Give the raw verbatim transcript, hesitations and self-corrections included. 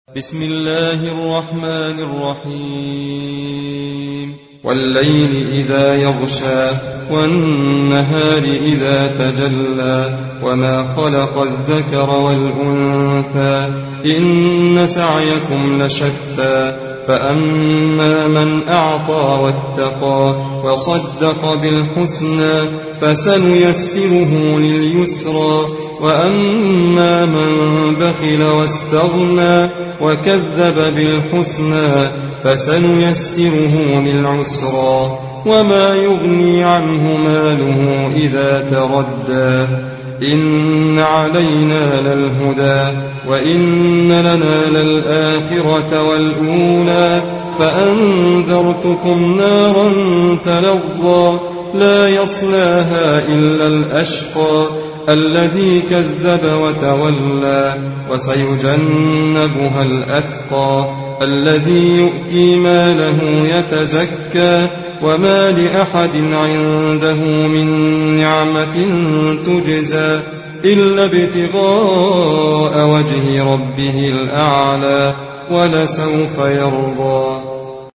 بسم الله الرحمن الرحيم والليل إذا يغشى والنهار إذا تجلى وما خلق الذكر والأنثى إن سعيكم لشتى فأما من أعطى واتقى وصدق بالحسنى فسنيسره لليسرى وأما من بخل واستغنى وكذب بالحسنى فسنيسره للعسرى وما يغني عنه ماله إذا تردى إن علينا للهدى وإن لنا للآخرة والأولى فأنذرتكم نارا تلظى لا يصلاها إلا الأشقى الذي كذب وتولى وسيجنبها الأتقى الذي يؤتي ماله يتزكى وما لأحد عنده من نعمة تجزى إلا ابتغاء وجه ربه الأعلى ولسوف يرضى.